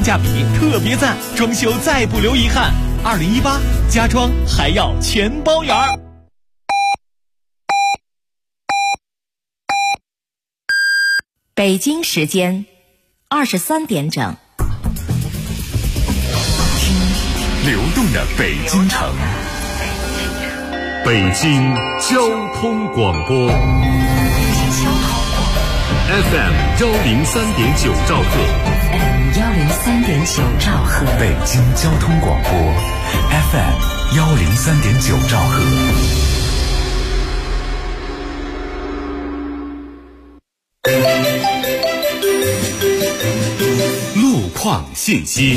性价比特别赞，装修再不留遗憾。2018家装还要全包圆儿。 北京时间23点整。 听流动的北京城，北京交通广播 FM 103.9兆赫 103.9兆赫， 北京交通广播 FM 103.9兆赫。路况信息。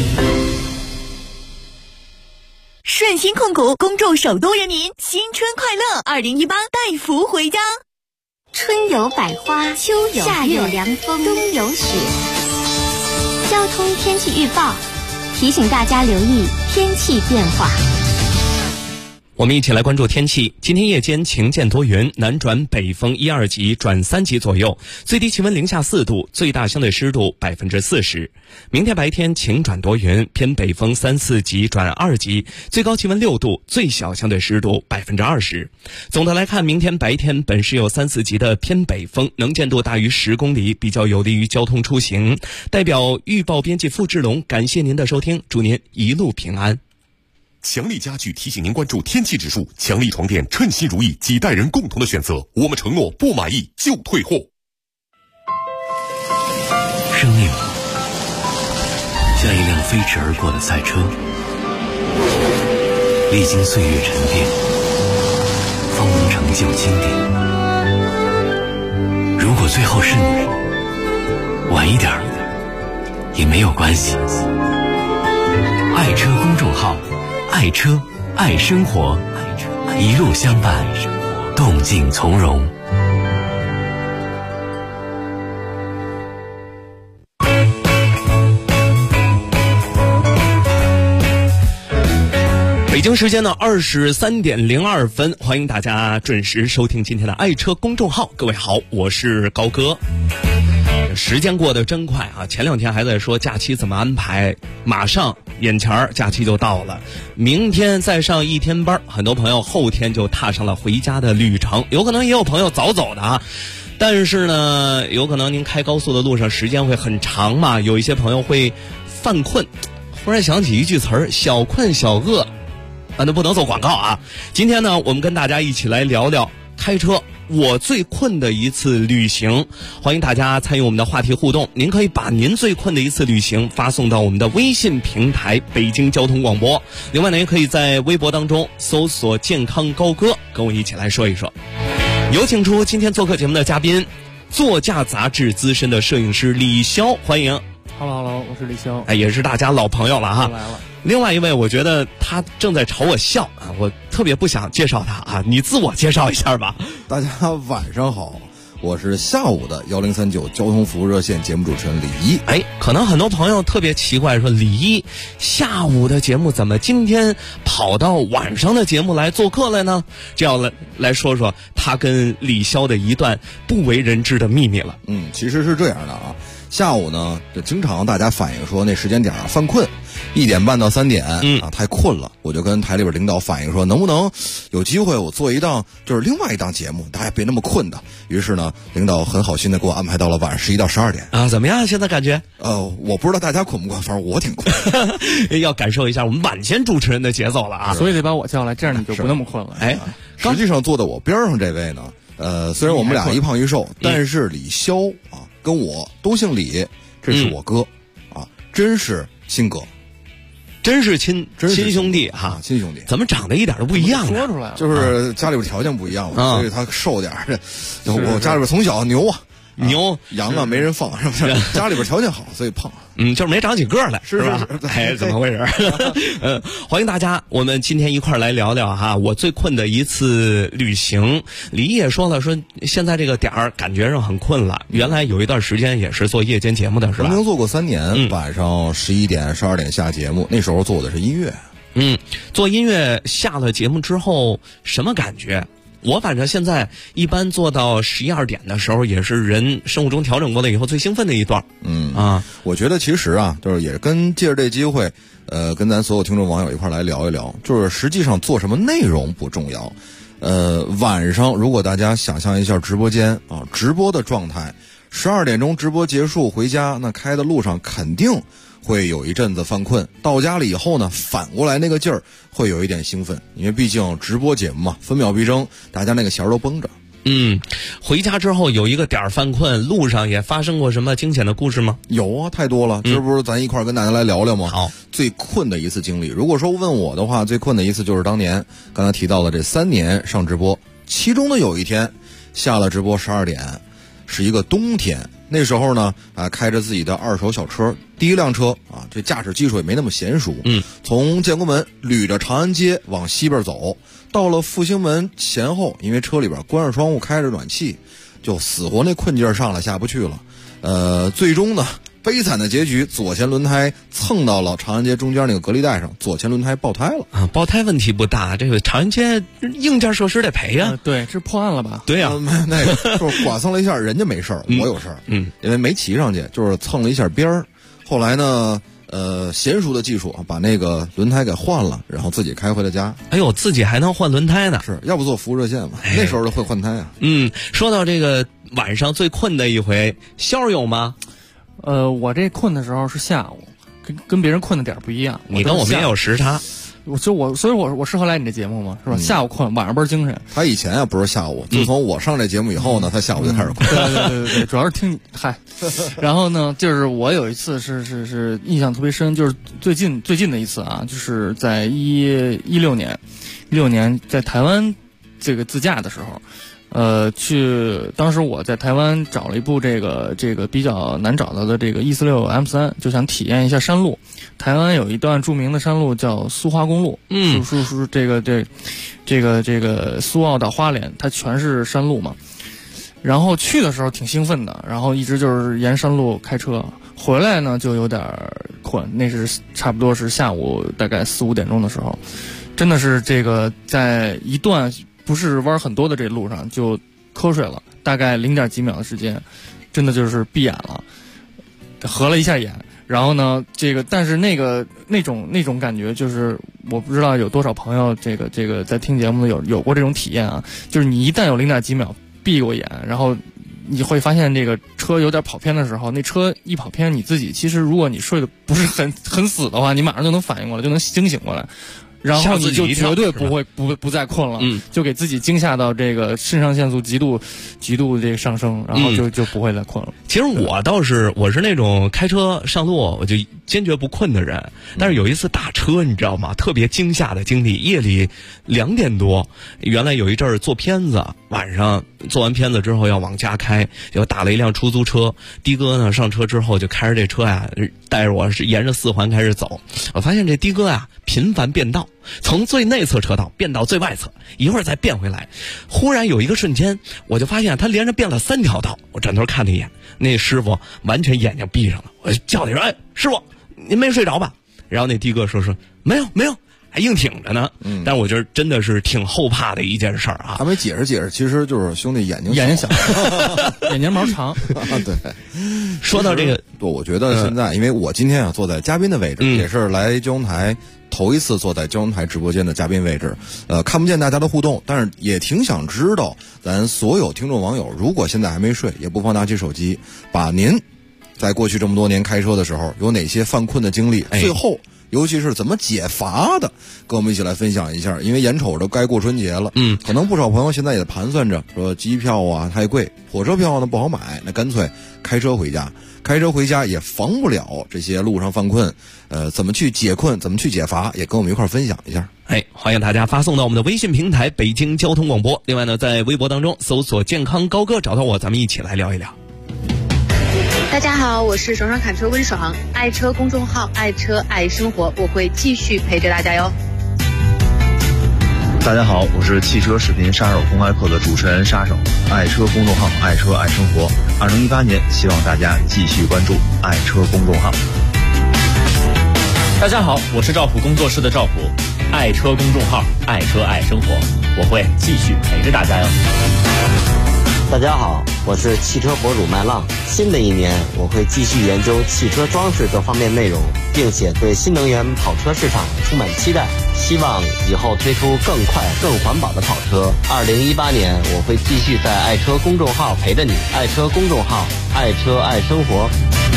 顺鑫控股恭祝首都人民新春快乐！2018带福回家。 春有百花，秋有夏有凉风，冬有雪。交通天气预报提醒大家留意天气变化。 我们一起来关注天气。今天夜间晴间多云，南转北风1、2级转3级左右，最低气温零下4度，最大相对湿度40%。明天白天晴转多云，偏北风3、4级转2级，最高气温6度，最小相对湿度20%。总的来看，明天白天本市有3、4级的偏北风，能见度大于10公里，比较有利于交通出行。代表预报编辑付志龙，感谢您的收听，祝您一路平安。 强力家具提醒您关注天气指数，强力床垫称心如意，几代人共同的选择，我们承诺不满意就退货。 生命像一辆飞驰而过的赛车，历经岁月沉淀，方能成就经典。如果最后是你，晚一点也没有关系。爱车公众号，爱车爱生活，一路相伴，动静从容。 北京时间呢23点02分，欢迎大家准时收听今天的爱车公众号。各位好，我是高哥。时间过得真快啊！前2天还在说假期怎么安排，马上眼前假期就到了，明天再上1天班，很多朋友后天就踏上了回家的旅程，有可能也有朋友早走的啊。但是呢，有可能您开高速的路上时间会很长嘛，有一些朋友会犯困。忽然想起一句词儿，小困小饿。那不能做广告啊！今天呢，我们跟大家一起来聊聊开车我最困的一次旅行。欢迎大家参与我们的话题互动，您可以把您最困的一次旅行发送到我们的微信平台北京交通广播。另外呢，也可以在微博当中搜索健康高哥，跟我一起来说一说。有请出今天做客节目的嘉宾，座驾杂志资深的摄影师李潇，欢迎。 Hello， 我是李潇。 也是大家老朋友了哈。 来了。 另外一位，我觉得他正在朝我笑啊，我特别不想介绍他啊，你自我介绍一下吧。 大家晚上好，我是下午的1039交通服务热线节目主持人李一。 可能很多朋友特别奇怪，说李一下午的节目怎么今天跑到晚上的节目来做客了呢？这要来说说他跟李潇的一段不为人知的秘密了。 其实是这样的啊，下午呢就经常大家反映说那时间点犯困，1点半到3点太困了，我就跟台里边领导反映说，能不能有机会我做一档就是另外一档节目，大家别那么困的。于是呢，领导很好心的给我安排到了晚上11到12点啊。怎么样？现在感觉？ 我不知道大家困不困，反正我挺困。 要感受一下我们晚间主持人的节奏了啊， 所以得把我叫来，这样你就不那么困了。 实际上坐在我边上这位呢，虽然我们俩一胖一瘦，但是李潇啊跟我都姓李，这是我哥啊，真是亲哥。 真是亲兄弟哈， 亲兄弟， 怎么长得一点都不一样呢？ 说出来了， 就是家里边条件不一样嘛，所以他瘦点儿。我家里边从小牛羊啊没人放，是不是？家里边条件好，所以胖。 就是没长起个来，是吧？怎么回事？欢迎大家，我们今天一块儿来聊聊哈，我最困的一次旅行。李毅也说了，说现在这个点儿感觉上很困了。原来有一段时间也是做夜间节目的，是吧？ 曾经做过3年，晚上11点、12点下节目，那时候做的是音乐。 做音乐下了节目之后什么感觉？ 我反正现在一般做到11、12点的时候，也是人生物钟调整过了以后最兴奋的一段。 我觉得其实啊，就是也跟借着这机会，跟咱所有听众网友一块来聊一聊，就是实际上做什么内容不重要。晚上如果大家想象一下直播间啊，直播的状态，12点钟直播结束回家，那开的路上肯定会有一阵子犯困，到家了以后呢，反过来那个劲儿会有一点兴奋，因为毕竟直播节目嘛，分秒必争，大家那个弦儿都绷着。 回家之后有一个点儿犯困，路上也发生过什么惊险的故事吗？ 有啊，太多了。这不是咱一块儿跟大家来聊聊吗？ 好， 最困的一次经历，如果说问我的话，最困的一次就是当年刚才提到的这3年上直播，其中的有一天下了直播12点，是一个冬天。那时候呢，开着自己的2手小车，第一辆车啊，这驾驶技术也没那么娴熟，从建国门捋着长安街往西边走，到了复兴门前后，因为车里边关上窗户开着暖气，就死活那困劲儿上来下不去了。最终呢，悲惨的结局，左前轮胎蹭到了长安街中间那个隔离带上，左前轮胎爆胎了啊！爆胎问题不大，这个长安街硬件设施得赔呀。 对，是破案了吧？ 对呀， 那个就是剐蹭了一下，人家没事儿，我有事儿。因为没骑上去，就是蹭了一下边儿。后来呢，娴熟的技术把那个轮胎给换了，然后自己开回了家。 哎呦，自己还能换轮胎呢？ 是要不做服务热线嘛？那时候就会换胎啊。 说到这个晚上最困的一回，肖有吗？ 我这困的时候是下午，跟别人困的点不一样。 你跟我们也有时差， 所以我适合来你这节目吗？是吧？下午困，晚上倍儿精神。 他以前不是下午，自从我上这节目以后呢，他下午就开始困。 对，主要是听你嗨。然后呢，就是我有一次是印象特别深，就是最近的一次啊，就是在16年在台湾这个自驾的时候。当时我在台湾找了一部这个比较难找到的这个146 M3，就想体验一下山路。台湾有一段著名的山路叫苏花公路，是这个苏澳到花莲，它全是山路嘛。然后去的时候挺兴奋的，然后一直就是沿山路开车，回来呢就有点困，那是差不多是下午大概4、5点钟的时候，真的是这个在一段不是弯很多的这路上就瞌睡了，大概0.几秒的时间，真的就是闭眼了，合了一下眼。然后呢，但是那种感觉，就是我不知道有多少朋友这个在听节目的有过这种体验啊，就是你一旦有0.几秒闭过眼，然后你会发现这个车有点跑偏的时候，那车一跑偏，你自己其实如果你睡得不是很死的话，你马上就能反应过来，就能惊醒过来。然后你就绝对不再困了，就给自己惊吓到这个肾上腺素极度这个上升，然后就不会再困了。 其实我是那种开车上路我就坚决不困的人，但是有一次打车你知道吗？特别惊吓的经历，夜里2点多，原来有一阵儿做片子，晚上做完片子之后要往家开，就打了一辆出租车。的哥呢上车之后就开着这车呀，带着我是沿着4环开始走。我发现这的哥呀频繁变道，从最内侧车道变到最外侧，一会儿再变回来。忽然有一个瞬间，我就发现他连着变了3条道。我转头看了一眼，那师傅完全眼睛闭上了。我叫他说：“哎，师傅，您没睡着吧？”然后那的哥说没有。还硬挺着呢，但我觉得真的是挺后怕的一件事儿啊。 他没解释，其实就是兄弟眼睛小，眼睫毛长。 对， 说到这个， 我觉得现在，因为我今天坐在嘉宾的位置，也是来交通台头一次坐在交通台直播间的嘉宾位置，看不见大家的互动，但是也挺想知道咱所有听众网友，如果现在还没睡，也不妨拿起手机，把您在过去这么多年开车的时候有哪些犯困的经历，最后尤其是怎么解乏的，跟我们一起来分享一下。因为眼瞅着该过春节了，可能不少朋友现在也盘算着说机票啊太贵，火车票呢不好买，那干脆开车回家。开车回家也防不了这些路上犯困，怎么去解困，怎么去解乏，也跟我们一块分享一下。 欢迎大家发送到我们的微信平台北京交通广播。另外呢，在微博当中搜索健康高歌，找到我，咱们一起来聊一聊。 大家好，我是爽爽侃车温爽，爱车公众号，爱车爱生活，我会继续陪着大家哟。 大家好，我是汽车视频杀手公开课的主持人杀手，爱车公众号，爱车爱生活。2018年，希望大家继续关注爱车公众号。 大家好，我是赵普工作室的赵普， 爱车公众号，爱车爱生活，我会继续陪着大家哟。 大家好，我是汽车博主麦浪。新的一年，我会继续研究汽车装饰各方面内容，并且对新能源跑车市场充满期待，希望以后推出更快、更环保的跑车。2018年，我会继续在爱车公众号陪着你。爱车公众号，爱车爱生活。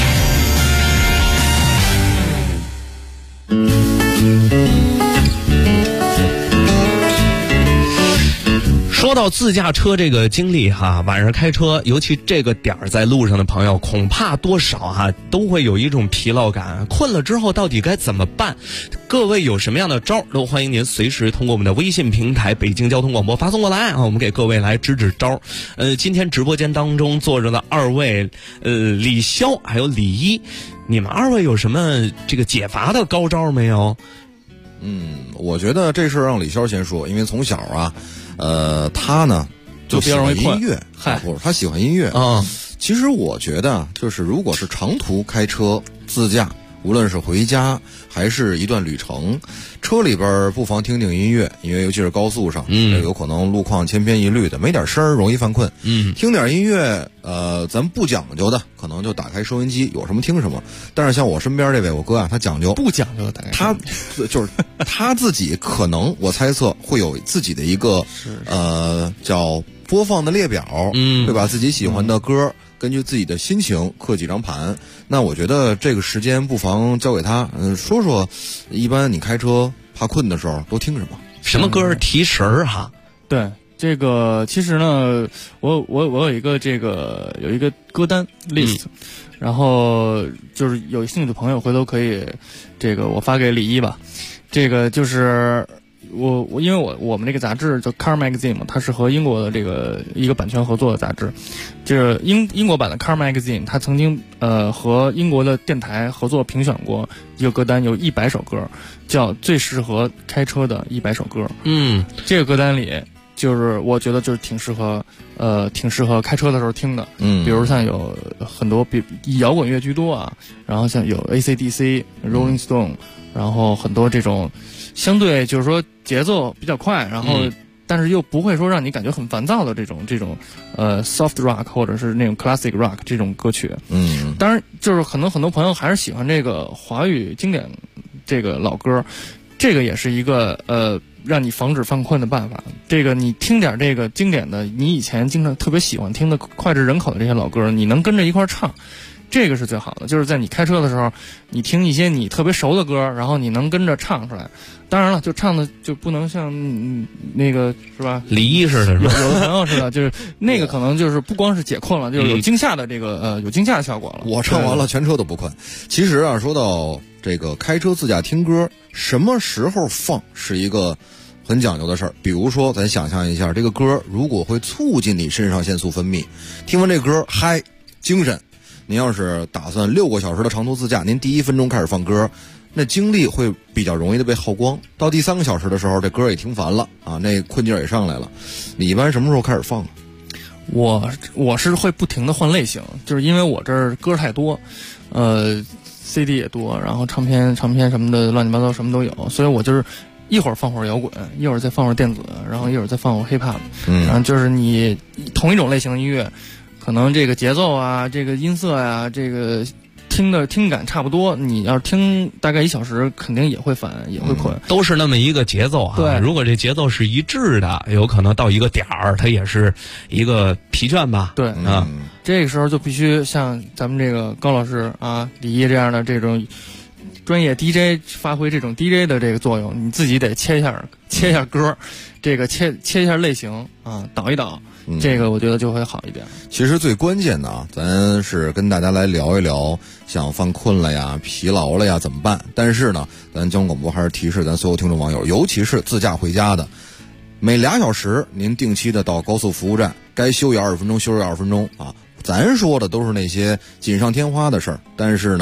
说到自驾车这个经历哈，晚上开车，尤其这个点儿在路上的朋友，恐怕多少哈都会有一种疲劳感。困了之后到底该怎么办？各位有什么样的招都欢迎您随时通过我们的微信平台北京交通广播发送过来啊，我们给各位来支支招。今天直播间当中坐着的二位李潇还有李一，你们二位有什么这个解乏的高招没有？ 我觉得这事让李潇先说，因为从小啊他呢就喜欢音乐，他喜欢音乐啊。其实我觉得就是如果是长途开车自驾，无论是回家还是一段旅程，车里边不妨听听音乐，因为尤其是高速上，有可能路况千篇一律的，没点声容易犯困。听点音乐，咱不讲究的，可能就打开收音机，有什么听什么。但是像我身边这位我哥啊，他讲究， 不讲究的打开， 他就是他自己可能我猜测会有自己的一个叫播放的列表，对吧？自己喜欢的歌。根据自己的心情刻几张盘，那我觉得这个时间不妨交给他，说说一般你开车怕困的时候都听什么？ 什么歌提神儿哈？ 对，这个其实呢，我有一个有一个歌单 list，然后就是有兴趣的朋友回头可以我发给李一吧。这个就是我因为我们这个杂志叫 Car Magazine 嘛，它是和英国的这个一个版权合作的杂志，就是英国版的 Car Magazine， 它曾经和英国的电台合作评选过一个歌单，有100首歌，叫最适合开车的100首歌。这个歌单里就是我觉得就是挺适合开车的时候听的。比如像有很多以摇滚乐居多啊，然后像有 AC/DC、Rolling Stone， 然后很多这种相对就是说节奏比较快，然后但是又不会说让你感觉很烦躁的这种soft rock 或者是那种 classic rock 这种歌曲。当然就是可能很多朋友还是喜欢这个华语经典这个老歌，这个也是一个让你防止犯困的办法。这个你听点这个经典的，你以前经常特别喜欢听的脍炙人口的这些老歌，你能跟着一块唱，这个是最好的。就是在你开车的时候，你听一些你特别熟的歌，然后你能跟着唱出来。当然了，就唱的就不能像那个是吧？ 李一似的，是吧？ 有的朋友似的，就是那个可能就是不光是解困了，就是有惊吓的有惊吓的效果了。 我唱完了，全车都不困。其实啊，说到这个开车自驾听歌，什么时候放是一个很讲究的事儿。比如说，咱想象一下，这个歌如果会促进你肾上腺素分泌，听完这歌嗨精神。您要是打算6个小时的长途自驾，您第1分钟开始放歌，那精力会比较容易的被耗光。到第3个小时的时候，这歌也听烦了啊，那困劲儿也上来了。你一般什么时候开始放啊？ 我是会不停的换类型，就是因为我这儿歌太多，CD 也多，然后唱片什么的乱七八糟什么都有，所以我就是一会儿放会儿摇滚，一会儿再放会儿电子，然后一会儿再放会儿 hiphop，然后就是你同一种类型的音乐，可能这个节奏啊，这个音色啊，这个听感差不多，你要是听大概1小时，肯定也会烦，也会困。 都是那么一个节奏哈。 对， 如果这节奏是一致的，有可能到一个点儿，它也是一个疲倦吧。 对啊，这个时候就必须像咱们这个高老师啊、李一这样的这种专业 DJ 发挥这种 DJ 的这个作用，你自己得切一下歌，这个切一下类型啊，导一导。这个我觉得就会好一点。 其实最关键的啊，咱是跟大家来聊一聊，像犯困了呀、疲劳了呀怎么办？但是呢，咱交通广播还是提示咱所有听众网友，尤其是自驾回家的，每2小时您定期的到高速服务站，该休息20分钟休息20分钟啊。咱说的都是那些锦上添花的事儿，但是呢，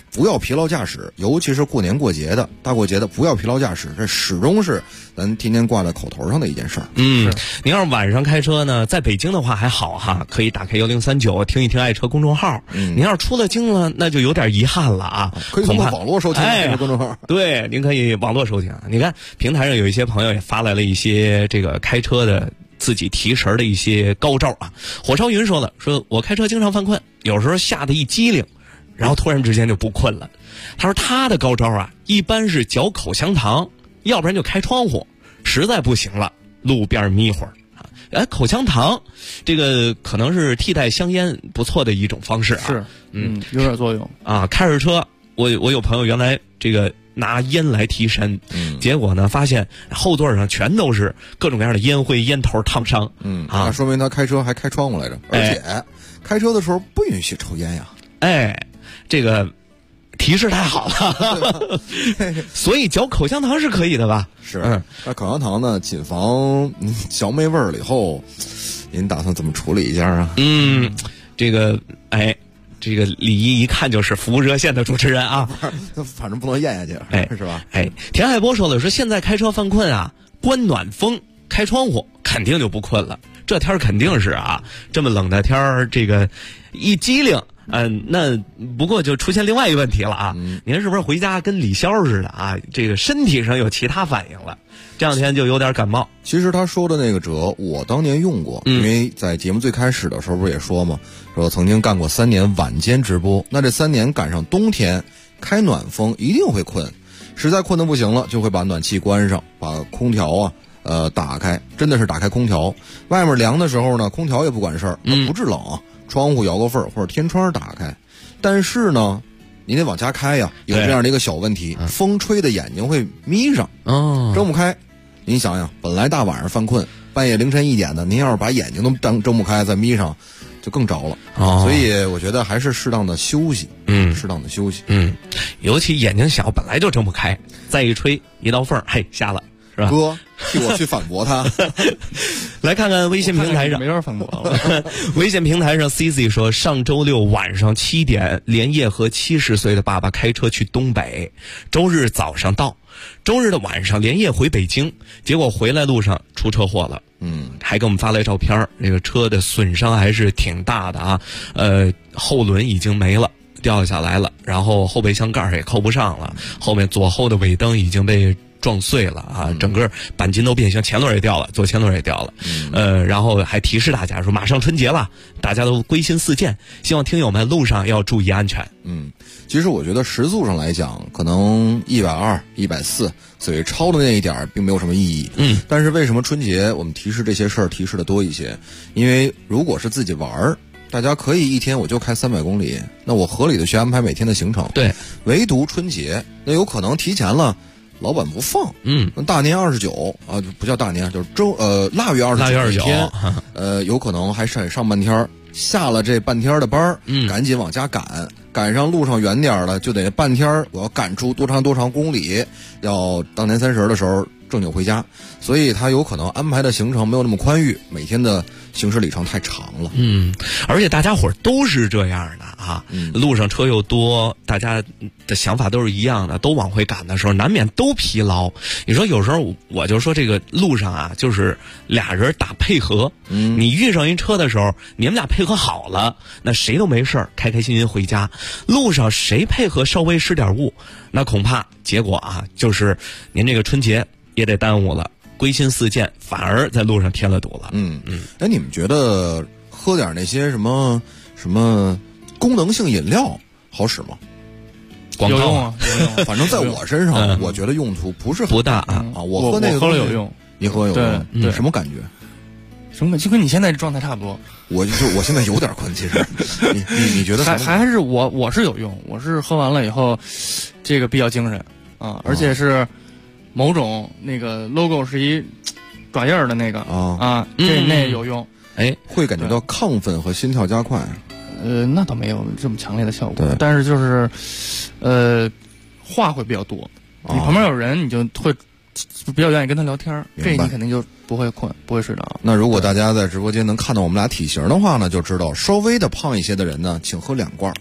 不要疲劳驾驶，尤其是过年过节的、大过节的，不要疲劳驾驶，这始终是咱天天挂在口头上的一件事儿。 您要是晚上开车呢，在北京的话还好哈，可以打开1039听一听爱车公众号。您要是出了京了，那就有点遗憾了啊， 可以通过网络收听爱车公众号。 对，您可以网络收听。你看平台上有一些朋友也发来了一些这个开车的自己提神的一些高招啊。火烧云说了，说我开车经常犯困，有时候吓得一激灵，然后突然之间就不困了。他说他的高招啊，一般是嚼口香糖，要不然就开窗户，实在不行了，路边眯会儿啊。口香糖这个可能是替代香烟不错的一种方式啊。 是，有点作用啊。开着车，我有朋友原来这个拿烟来提神，结果呢发现后座上全都是各种各样的烟灰、烟头、烫伤。 那说明他开车还开窗户来着，而且开车的时候不允许抽烟呀。 这个提示太好了，所以嚼口香糖是可以的吧？ 是，那口香糖呢，谨防嚼没味儿了以后，您打算怎么处理一下啊？ 这个李一看就是服务热线的主持人啊， 反正不能咽下去，是吧？ 田海波说了，说现在开车犯困啊，关暖风，开窗户肯定就不困了。这天肯定是啊，这么冷的天儿，这个一激灵。那不过就出现另外一个问题了啊！您是不是回家跟李潇似的啊？这个身体上有其他反应了，这两天就有点感冒。 其实他说的那个辙，我当年用过，因为在节目最开始的时候不是也说嘛，说曾经干过3年晚间直播，那这3年赶上冬天，开暖风一定会困，实在困得不行了，就会把暖气关上，把空调打开，真的是打开空调，外面凉的时候呢，空调也不管事儿，不制冷。窗户摇个缝或者天窗打开，但是呢，你得往家开呀，有这样的一个小问题，风吹的眼睛会眯上，睁不开。您想想，本来大晚上犯困，半夜凌晨1点的，您要是把眼睛都睁不开，再眯上，就更着了。所以我觉得还是适当的休息，适当的休息， 尤其眼睛小，本来就睁不开，再一吹一道缝，嘿，瞎了。 哥，替我去反驳他。 来看看微信平台上， 没法反驳了。 微信平台上 CC 说，上周六晚上7点，连夜和70岁的爸爸开车去东北，周日早上到，周日的晚上连夜回北京，结果回来路上出车祸了。还给我们发来照片，这个车的损伤还是挺大的啊。后轮已经没了，掉下来了，然后后备箱盖也扣不上了，后面左后的尾灯已经被撞碎了啊，整个钣金都变形，前轮也掉了，左前轮也掉了。然后还提示大家说，马上春节了，大家都归心似箭，希望听友们路上要注意安全。 其实我觉得时速上来讲，可能120、140，所以超的那一点并没有什么意义。但是为什么春节我们提示这些事儿提示的多一些？因为如果是自己玩儿，大家可以一天我就开300公里，那我合理的去安排每天的行程。 对， 唯独春节，那有可能提前了。老板不放，大年29啊，不叫大年，就是腊月29天，有可能还是上半天，下了这半天的班赶紧往家赶上路上远点了，就得半天，我要赶出多长公里，要当年30的时候正经回家，所以他有可能安排的行程没有那么宽裕，每天的行驶里程太长了。 而且大家伙都是这样的啊，路上车又多，大家的想法都是一样的，都往回赶的时候，难免都疲劳。你说有时候我就说这个路上啊，就是俩人打配合，你遇上一车的时候，你们俩配合好了，那谁都没事儿，开开心心回家。路上谁配合稍微失点误，那恐怕结果啊，就是您这个春节也得耽误了，归心似箭，反而在路上添了堵了。 你们觉得喝点那些什么功能性饮料好使吗？ 广告有用啊， 反正在我身上，我觉得用途不是很不大啊。 我喝那个喝了有用， 你喝有用， 对， 什么感觉？ 就跟你现在状态差不多。 我现在有点困，其实你觉得还是我是有用，我是喝完了以后，这个比较精神啊，而且是某种那个 logo 是一爪印的那个那有用。 会感觉到亢奋和心跳加快。 那倒没有这么强烈的效果，但是就是话会比较多，你旁边有人你就会比较愿意跟他聊天，这你肯定就不会困，不会睡着。 那如果大家在直播间能看到我们俩体型的话呢，就知道稍微的胖一些的人呢，请喝2罐，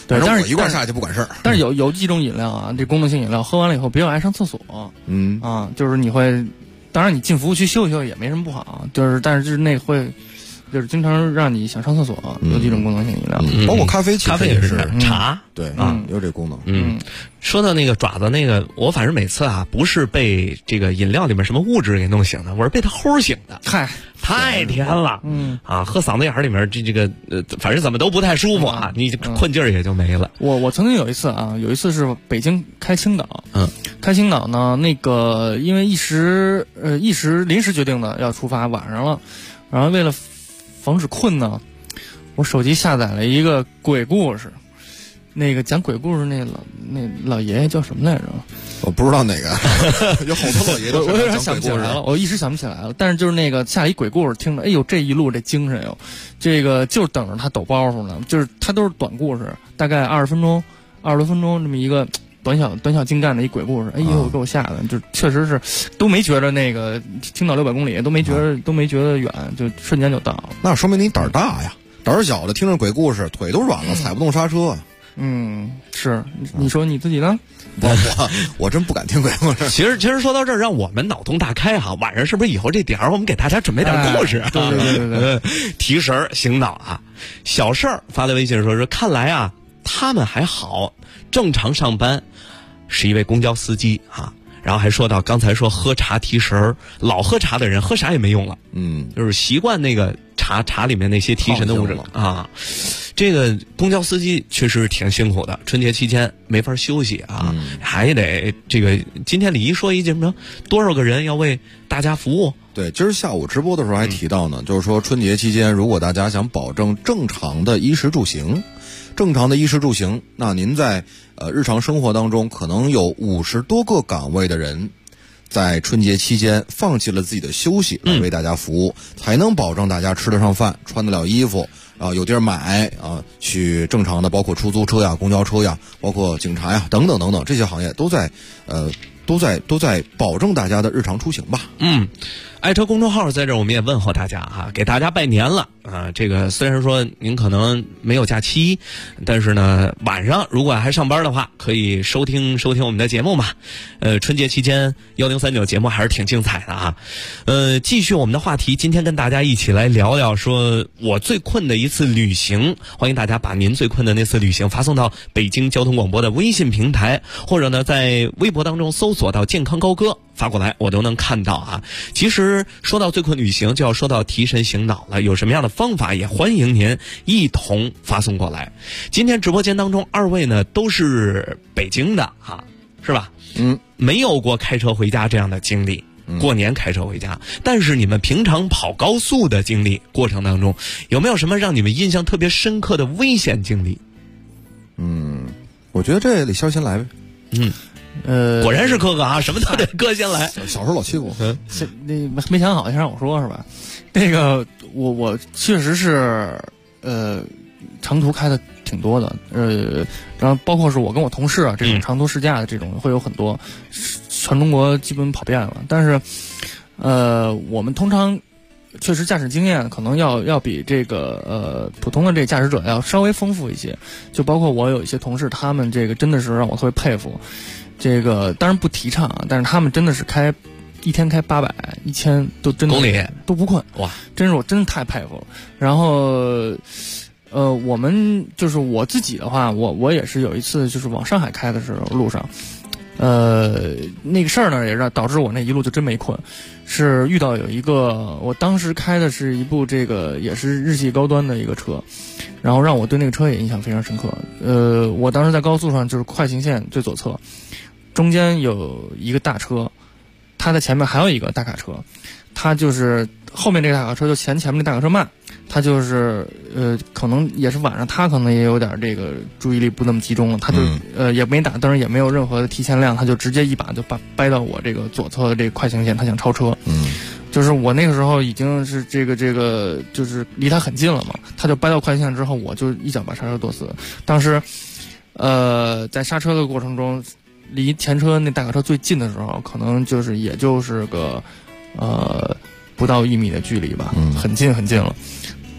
对，但是我一罐下去不管事儿。 但是有几种饮料啊，这功能性饮料喝完了以后比较爱上厕所。就是你会，当然你进服务区休息也没什么不好，但是就是那会。就是经常让你想上厕所，有几种功能性饮料， 包括咖啡， 咖啡也是茶， 对有这功能。 说到那个爪子那个，我反正每次啊，不是被这个饮料里面什么物质给弄醒的，我是被它齁醒的。 嗨， 太甜了，喝嗓子眼里面这个反正怎么都不太舒服啊，你困劲儿也就没了。 我曾经有一次是北京开青岛，开青岛呢，那个因为一时临时决定的要出发，晚上了，然后为了防止困呢，我手机下载了一个鬼故事，那个讲鬼故事那老爷爷叫什么来着？ 我不知道哪个，有好多老爷爷我有点想不起来了，我一时想不起来了。但是就是那个下一鬼故事，听着，哎呦，这一路这精神哟，这个就是等着他抖包袱呢，就是他都是短故事，大概20多分钟这么一个。短小精干的一鬼故事，哎呦，给我吓的，就确实是都没觉得那个青岛600公里都没觉得远，就瞬间就到了。 那说明你胆儿大呀，胆儿小的听着鬼故事腿都软了，踩不动刹车。 是，你说你自己呢？ 我真不敢听鬼故事。 其实说到这儿，让我们脑洞大开哈，晚上是不是以后这点儿我们给大家准备点故事？ 对， 提神醒脑啊！小事儿发来微信说，看来啊他们还好，正常上班。是一位公交司机啊，然后还说到刚才说喝茶提神儿，老喝茶的人喝啥也没用了，就是习惯那个茶里面那些提神的物质啊。这个公交司机确实挺辛苦的，春节期间没法休息啊，还得这个今天李一说一句什么，多少个人要为大家服务。 对，今儿下午直播的时候还提到呢，就是说春节期间如果大家想保证正常的衣食住行，那您在日常生活当中可能有50多个岗位的人在春节期间放弃了自己的休息来为大家服务，才能保证大家吃得上饭，穿得了衣服有地儿买去正常的，包括出租车呀、公交车呀，包括警察呀等等这些行业都在保证大家的日常出行吧。 爱车公众号在这儿我们也问候大家啊，给大家拜年了啊！这个虽然说您可能没有假期，但是呢晚上如果还上班的话，可以收听我们的节目嘛。春节期间1039节目还是挺精彩的啊。继续我们的话题，今天跟大家一起来聊聊说我最困的一次旅行。欢迎大家把您最困的那次旅行发送到北京交通广播的微信平台，或者呢在微博当中搜索到健康高歌发过来，我都能看到啊。其实说到最困旅行，就要说到提神醒脑了。有什么样的方法，也欢迎您一同发送过来。今天直播间当中，二位呢都是北京的哈，是吧？没有过开车回家这样的经历，过年开车回家。但是你们平常跑高速的经历过程当中，有没有什么让你们印象特别深刻的危险经历？ 我觉得这李潇先来呗。 果然是哥哥啊，什么都得哥先来。 小时候老欺负我， 没想好，先让我说是吧？那个我确实是长途开的挺多的，然后包括是我跟我同事啊这种长途试驾的这种会有很多，全中国基本跑遍了。但是我们通常确实驾驶经验可能要比这个普通的这驾驶者要稍微丰富一些。就包括我有一些同事，他们这个真的是让我特别佩服。这个当然不提倡啊，但是他们真的是一天开800、1000都真的公里都不困， 哇！ 我真的太佩服了。然后我们就是我自己的话，我也是有一次就是往上海开的时候路上，那个事儿呢也导致我那一路就真没困，是遇到有一个我当时开的是一部这个也是日系高端的一个车，然后让我对那个车也印象非常深刻。我当时在高速上就是快行线最左侧，中间有一个大车，它的前面还有一个大卡车，它就是后面这个大卡车就前面那大卡车慢，他就是可能也是晚上，他可能也有点这个注意力不那么集中了，他就也没打灯，也没有任何的提前亮，他就直接一把就掰到我这个左侧的这个快行线，他想超车。就是我那个时候已经是这个就是离他很近了嘛，他就掰到快行线之后，我就一脚把刹车跺死。当时在刹车的过程中，离前车那大卡车最近的时候，可能也就是个不到1米的距离吧，很近了。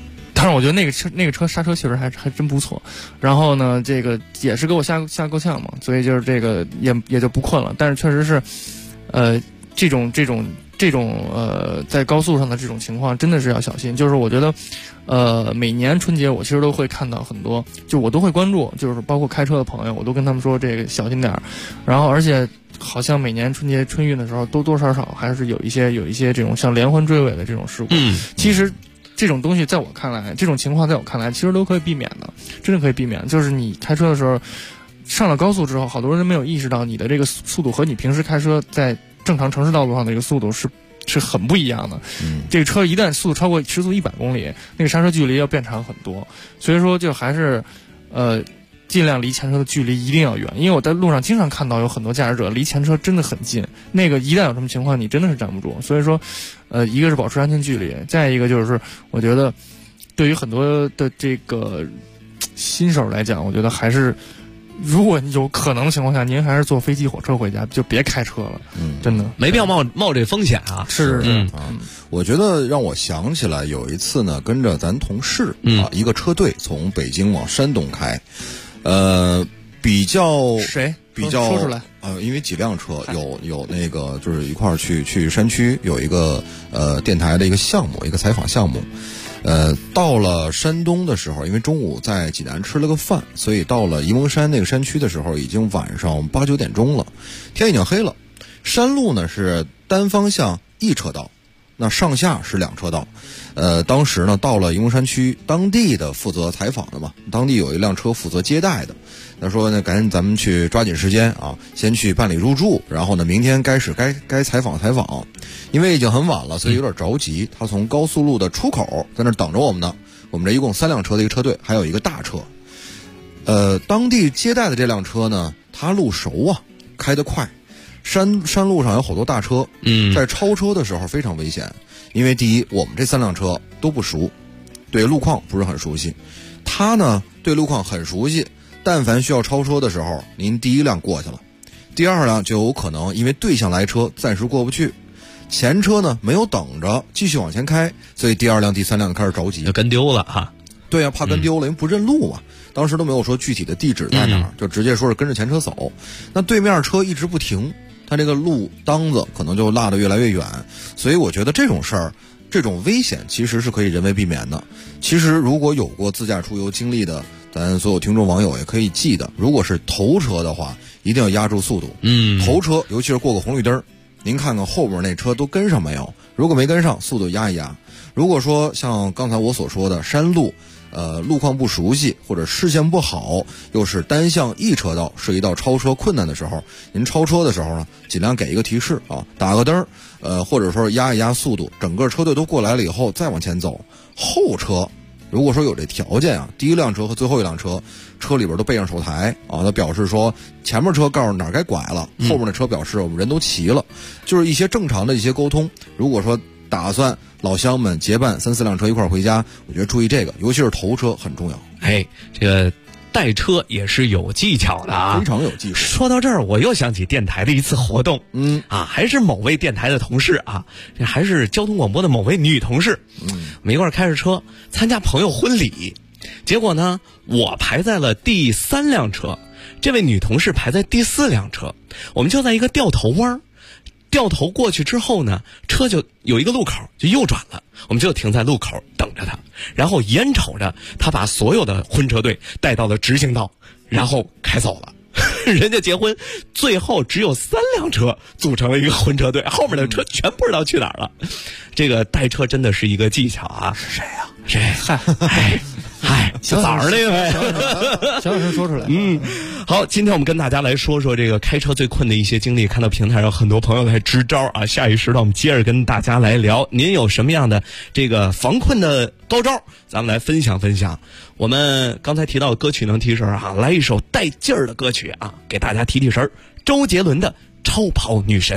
但是我觉得那个车刹车确实还真不错。然后呢，这个也是给我下够呛嘛，所以就是这个也就不困了。但是确实是，这种在高速上的这种情况真的是要小心。就是我觉得，每年春节我其实都会看到很多，就我都会关注，就是包括开车的朋友，我都跟他们说这个小心点儿。然后而且好像每年春节春运的时候，多少少还是有一些这种像连环追尾的这种事故。其实这种东西在我看来，这种情况在我看来，其实都可以避免的，真的可以避免。就是你开车的时候，上了高速之后，好多人没有意识到你的这个速度和你平时开车在正常城市道路上的一个速度是很不一样的。这个车一旦速度超过时速100公里，那个刹车距离要变长很多。所以说，就还是尽量离前车的距离一定要远，因为我在路上经常看到有很多驾驶者离前车真的很近，那个一旦有什么情况，你真的是站不住。所以说，一个是保持安全距离，再一个就是我觉得，对于很多的这个新手来讲，我觉得还是，如果有可能的情况下，您还是坐飞机、火车回家，就别开车了。真的没必要冒这风险啊。 是我觉得让我想起来有一次呢，跟着咱同事一个车队从北京往山东开。比较说出来因为几辆车有那个就是一块儿去山区有一个电台的一个项目，一个采访项目。到了山东的时候，因为中午在济南吃了个饭，所以到了沂蒙山那个山区的时候，已经晚上8、9点钟了，天已经黑了。山路呢是单方向1车道，那上下是2车道。当时呢到了沂蒙山区，当地的负责采访的嘛，当地有一辆车负责接待的，他说呢赶紧咱们去抓紧时间啊，先去办理入住，然后呢明天该采访，因为已经很晚了，所以有点着急。他从高速路的出口在那等着我们呢。我们这一共3辆车的一个车队，还有一个大车。当地接待的这辆车呢，他路熟啊，开得快。山路上有好多大车，在超车的时候非常危险。因为第一，我们这3辆车都不熟，对路况不是很熟悉。他呢对路况很熟悉，但凡需要超车的时候，您第一辆过去了，第二辆就有可能因为对向来车暂时过不去，前车呢没有等着继续往前开，所以第二辆第三辆就开始着急， 就跟丢了哈。 对啊，怕跟丢了，因为不认路啊。当时都没有说具体的地址在哪儿，就直接说是跟着前车走。那对面车一直不停，他这个路当子可能就落得越来越远。所以我觉得这种事儿，这种危险其实是可以人为避免的。其实如果有过自驾出游经历的咱所有听众网友也可以记得，如果是头车的话，一定要压住速度。头车尤其是过个红绿灯，您看看后边那车都跟上没有，如果没跟上，速度压一压。如果说像刚才我所说的山路路况不熟悉或者视线不好，又是单向1车道，涉及到超车困难的时候，您超车的时候呢，尽量给一个提示啊，打个灯或者说压一压速度，整个车队都过来了以后再往前走。后车如果说有这条件啊，第一辆车和最后一辆车里边都备上手台啊，他表示说前面车告诉哪儿该拐了，后面的车表示我们人都齐了，就是一些正常的一些沟通。如果说打算老乡们结伴3、4辆车一块回家，我觉得注意这个，尤其是头车很重要。 这个带车也是有技巧的啊， 非常有技术。 说到这儿，我又想起电台的一次活动，还是某位电台的同事啊，这还是交通广播的某位女同事，我们一块开着车参加朋友婚礼，结果呢，我排在了第3辆车，这位女同事排在第4辆车，我们就在一个掉头弯。掉头过去之后呢，车就有一个路口就右转了，我们就停在路口等着他，然后眼瞅着他把所有的婚车队带到了直行道，然后开走了。人家结婚最后只有3辆车组成了一个婚车队，后面的车全不知道去哪儿了。这个带车真的是一个技巧啊。 是谁呀？ 谁？小枣儿那个， 小声说出来。 好，今天我们跟大家来说说这个开车最困的一些经历。看到平台上很多朋友来支招啊，下一时段我们接着跟大家来聊，您有什么样的这个防困的高招，咱们来分享分享。我们刚才提到的歌曲能提神啊，来一首带劲儿的歌曲啊，给大家提提神。周杰伦的《超跑女神》。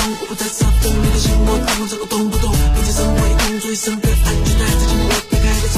这个动不动，并且身为工作一生的安全带，在寂寞我打开的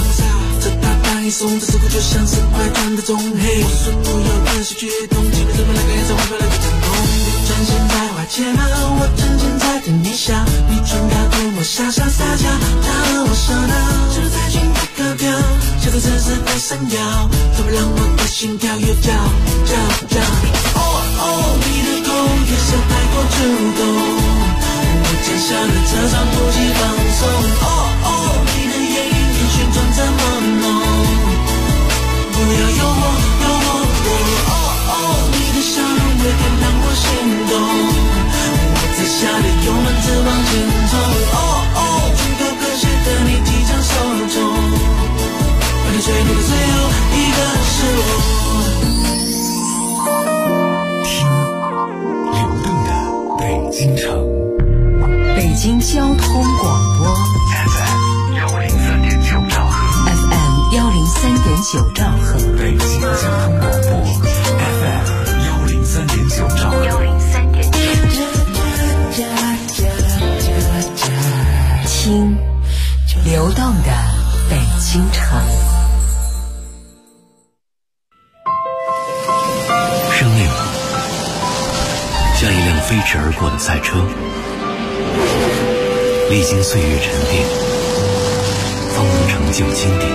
要，怎么让我的心跳越跳跳跳？哦哦，你的口也是太过主动，我降下了这张不羁放松。哦哦，你的眼影烟旋转这么浓，不要诱惑诱惑我。哦哦，你的笑容有点让我心动，我在下的油门只往前冲。哦哦，足够可惜的你即将受宠，为了追你的最后一个是我。 北京城， 北京交通广播 FM 103.9兆赫 FM 103.9兆赫， 北京交通广播 FM 103.9兆赫听流动的北京城。 生命像一辆飞驰而过的赛车，历经岁月沉淀，方能成就经典。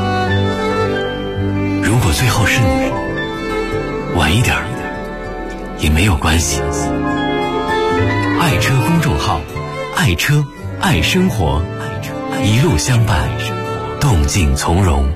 如果最后是你，晚一点也没有关系。爱车公众号，爱车爱生活，一路相伴，动静从容。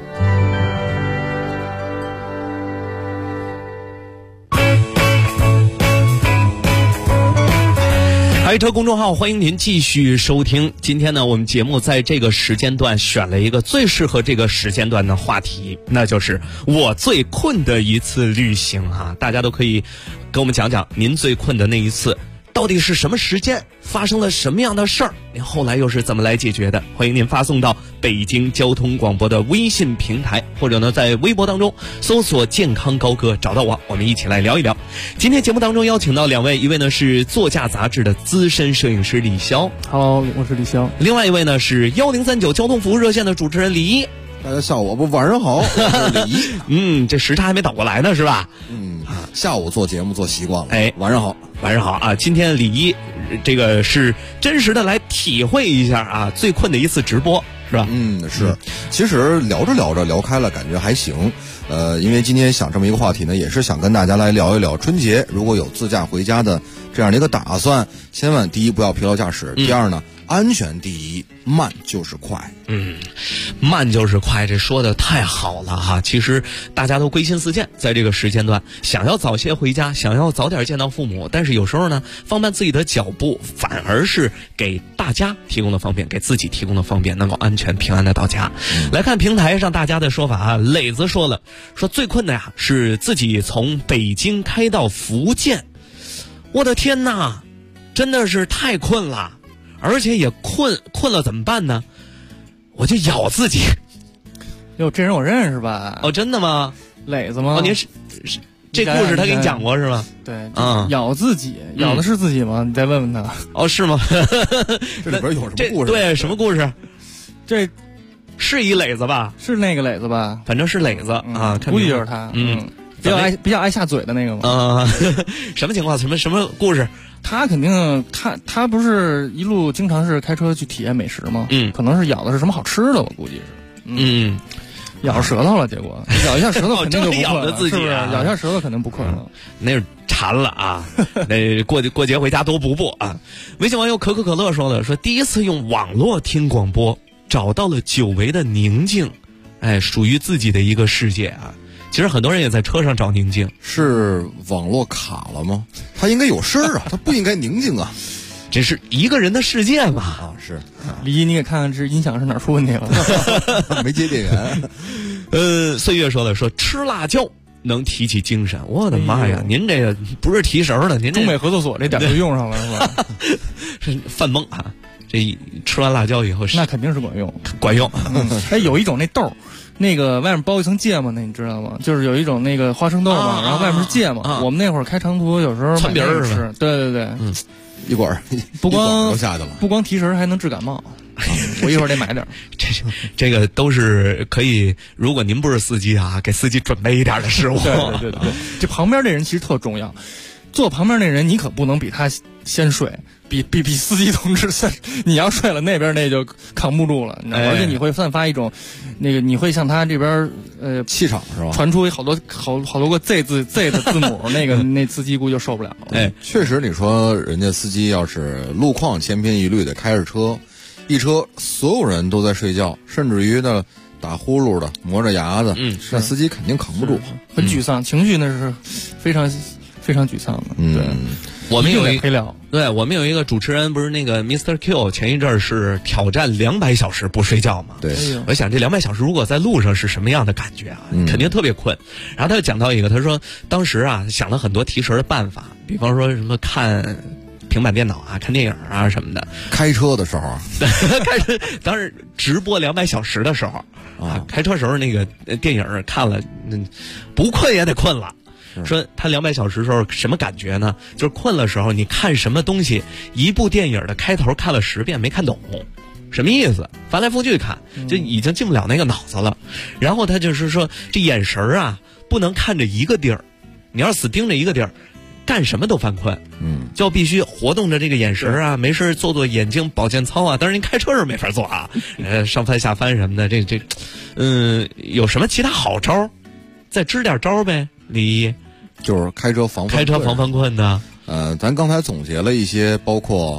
爱车公众号，欢迎您继续收听。今天呢，我们节目在这个时间段选了一个最适合这个时间段的话题，那就是我最困的一次旅行啊！大家都可以跟我们讲讲您最困的那一次到底是什么时间，发生了什么样的事儿，您后来又是怎么来解决的？欢迎您发送到北京交通广播的微信平台，或者呢在微博当中搜索健康高哥找到我，我们一起来聊一聊。今天节目当中邀请到两位，一位呢是座驾杂志的资深摄影师李潇， Hello， 我是李潇。 另外一位呢是1039交通服务热线的主持人李一。 大家下午晚上好，我是李一。 这时差还没倒过来呢是吧？ 下午做节目做习惯了。 哎， 晚上好， 晚上好啊！今天李一这个是真实的来体会一下啊，最困的一次直播是吧？ 是。其实聊着聊着聊开了，感觉还行。因为今天想这么一个话题呢，也是想跟大家来聊一聊春节如果有自驾回家的这样的一个打算，千万第一不要疲劳驾驶，第二呢，安全第一，慢就是快。 慢就是快，这说的太好了哈！其实大家都归心似箭，在这个时间段想要早些回家，想要早点见到父母，但是有时候呢，放慢自己的脚步，反而是给大家提供的方便，给自己提供的方便，能够安全平安的到家。来看平台上大家的说法啊，磊子说了，说最困的呀是自己从北京开到福建，我的天哪，真的是太困了，而且也困了怎么办呢？我就咬自己。 哟，这人我认识吧？ 哦，真的吗？ 磊子吗？ 哦，您是这故事他给你讲过是吗？ 对，咬自己，咬的是自己吗？你再问问他。 哦，是吗？ 这里边有什么故事？ 对，什么故事？ 这是一磊子吧？ 是那个磊子吧？ 反正是磊子啊， 估计就是他。比较爱下嘴的那个嘛。 什么情况？什么故事？ 他肯定他不是一路经常是开车去体验美食吗？可能是咬的是什么好吃的，我估计是。咬舌头了，结果咬一下舌头肯定就不困了， 自己是不是？咬一下舌头肯定不困了。 那是馋了啊！那过节回家多补补啊！微信网友可口可乐说了，说第一次用网络听广播，找到了久违的宁静，属于自己的一个世界啊。其实很多人也在车上找宁静， 是网络卡了吗？他应该有事儿啊，他不应该宁静啊。 这是一个人的世界嘛？ 是。 李一，你给看看这音响是哪儿出问题了？ 没接电源。 岁月说了，说吃辣椒能提起精神。我的妈呀，您这个不是提神的，您中美合作所这点就用上了是吧？ 是犯懵啊！这吃完辣椒以后， 那肯定是管用， 管用。 有一种那豆。那个外面包一层芥末，那你知道吗？就是有一种那个花生豆嘛，然后外面是芥末。我们那会儿开长途，有时候窜鼻儿是吧？ 对对， 一管儿， 不光都下去了， 不光提神，还能治感冒。我一会儿得买点。 这个都是可以，如果您不是司机啊，给司机准备一点的食物。 对，这旁边这人其实特重要。 坐旁边那人你可不能比他先睡，比司机同志先，你要睡了那边那就扛不住了，你知道吗？而且你会散发一种你会向他这边气场是吧？ 传出好多个 Z 的字母，那司机估计就受不了了。 确实，你说人家司机要是路况千篇一律的开着车，一车所有人都在睡觉，甚至于呢打呼噜的磨着牙的，那司机肯定扛不住， 很沮丧，情绪那是非常非常沮丧的。对， 我们有我们有一个主持人，不是那个 Mr. Q， 前一阵是挑战200小时不睡觉嘛？ 对， 我想这200小时如果在路上是什么样的感觉啊？肯定特别困。然后他就讲到一个，他说当时啊想了很多提神的办法，比方说什么看平板电脑啊、看电影啊什么的。 开车的时候， 当时直播200小时的时候啊，开车时候那个电影看了，不困也得困了。说他200小时的时候什么感觉呢？就是困了时候，你看什么东西，一部电影的开头看了10遍没看懂，什么意思？翻来覆去看，就已经进不了那个脑子了。然后他就是说，这眼神啊，不能看着一个地儿，你要死盯着一个地儿，干什么都犯困。就必须活动着这个眼神啊，没事做眼睛保健操啊。当然您开车是没法做啊，上翻下翻什么的。有什么其他好招？再支点招呗，李一。 就是开车防犯困的。 咱刚才总结了一些，包括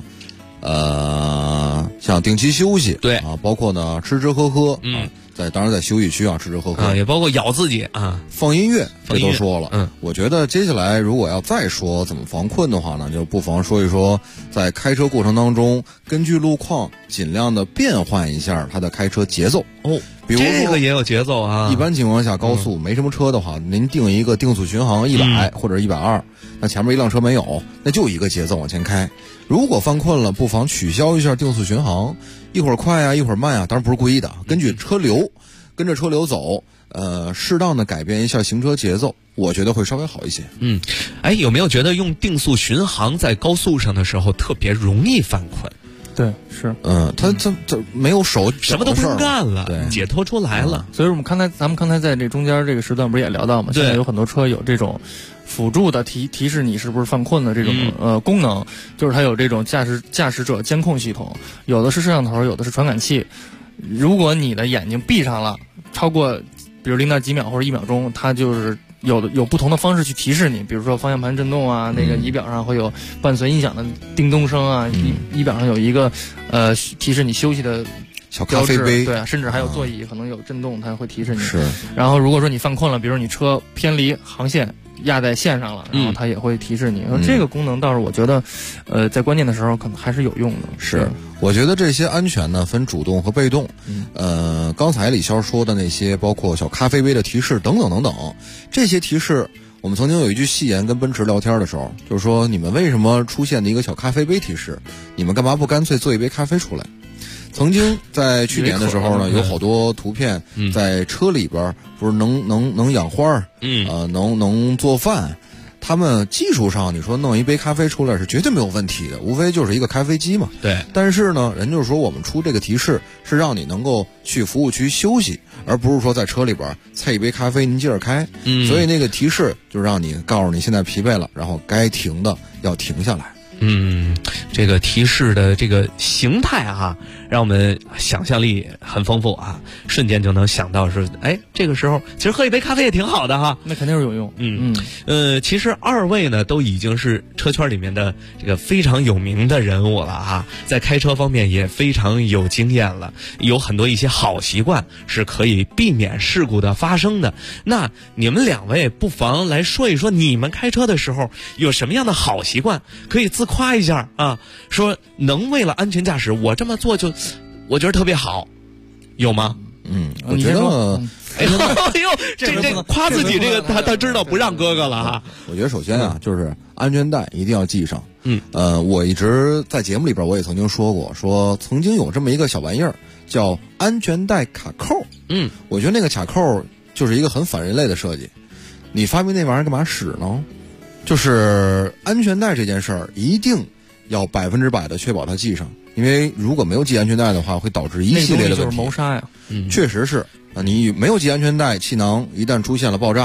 像定期休息， 对啊，包括呢吃喝喝，当然在休息区啊吃喝喝， 也包括咬自己啊， 放音乐，这都说了。我觉得接下来如果要再说怎么防困的话呢，就不妨说一说在开车过程当中，根据路况尽量的变换一下他的开车节奏。比如这个也有节奏啊。 一般情况下，高速没什么车的话，您定一个定速巡航100或者120，那前面一辆车没有，那就一个节奏往前开。如果犯困了，不妨取消一下定速巡航，一会儿快啊，一会儿慢啊，当然不是故意的，根据车流，跟着车流走，适当的改变一下行车节奏，我觉得会稍微好一些。 有没有觉得用定速巡航在高速上的时候特别容易犯困？ 对，是， 他没有手， 什么都不用干了， 对， 解脱出来了。 所以咱们刚才在这中间这个时段不是也聊到吗？现在有很多车有这种辅助的提示你是不是犯困的这种功能，就是它有这种驾驶者监控系统，有的是摄像头，有的是传感器。如果你的眼睛闭上了，超过比如0到几秒或者1秒钟，它就是有不同的方式去提示你，比如说方向盘震动啊，那个仪表上会有伴随音响的叮咚声啊，仪表上有一个提示你休息的小咖啡杯， 对啊，甚至还有座椅可能有震动，它会提示你。 是。 然后如果说你犯困了，比如你车偏离航线压在线上了，然后它也会提示你。这个功能倒是我觉得在关键的时候可能还是有用的。 是，我觉得这些安全呢分主动和被动。刚才李潇说的那些，包括小咖啡杯的提示等等等等，这些提示，我们曾经有一句戏言，跟奔驰聊天的时候，就是说你们为什么出现的一个小咖啡杯提示？你们干嘛不干脆做一杯咖啡出来？曾经在去年的时候呢，有好多图片在车里边，不是能养花，能做饭。他们技术上你说弄一杯咖啡出来是绝对没有问题的，无非就是一个咖啡机嘛。 对。 但是呢，人就是说我们出这个提示是让你能够去服务区休息，而不是说在车里边沏一杯咖啡您接着开。所以那个提示就让你告诉你现在疲惫了，然后该停的要停下来。 这个提示的这个形态啊，让我们想象力很丰富啊，瞬间就能想到是，这个时候其实喝一杯咖啡也挺好的哈， 那肯定是有用。 其实二位呢都已经是车圈里面的这个非常有名的人物了啊，在开车方面也非常有经验了，有很多一些好习惯是可以避免事故的发生的。那你们两位不妨来说一说，你们开车的时候有什么样的好习惯可以自夸一下啊？说能为了安全驾驶，我这么做就，我觉得特别好，有吗？ 我觉得， 这夸自己这个他知道不让哥哥了哈。 我觉得首先啊，就是安全带一定要系上。我一直在节目里边我也曾经说过，说曾经有这么一个小玩意儿叫安全带卡扣。我觉得那个卡扣就是一个很反人类的设计。你发明那玩意儿干嘛使呢？就是安全带这件事儿一定要100%的确保它系上，因为如果没有系安全带的话，会导致一系列的问题。 就是谋杀呀！ 确实是，你没有系安全带，气囊一旦出现了爆炸，